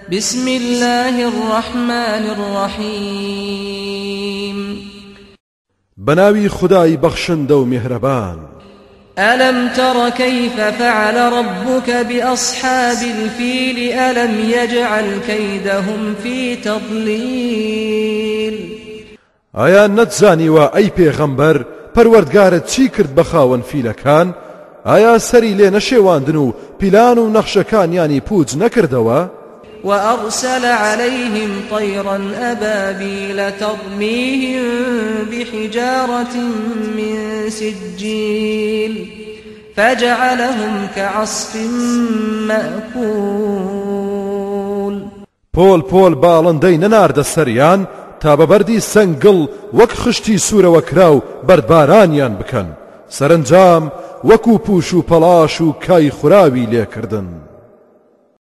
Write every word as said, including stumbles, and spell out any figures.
بسم الله الرحمن الرحيم بناوي خداي بخشند ومهربان. ألم تر كيف فعل ربك بأصحاب الفيل ألم يجعل كيدهم في تضليل. آیا نتزانی و ای پیغمبر پروردگارت چی کرد بخاون فیلکان؟ آیا سری لی نشیواندن و پیلان و نقشکان یعنی پوچ نکردوا؟ وأرسل عليهم طيرا أبابيل ترميهم بحجارة من سجيل فجعلهم كعصف مأكول. پۆل پۆل باڵندەی نەناردە سەریان تا بەبەردی سەنگڵ وەک خشتی سوورەوەکراو بەردبارانیان بکەن، سەرنجام وەکو پوش و پەلاش و کای خوراوی لێکردن.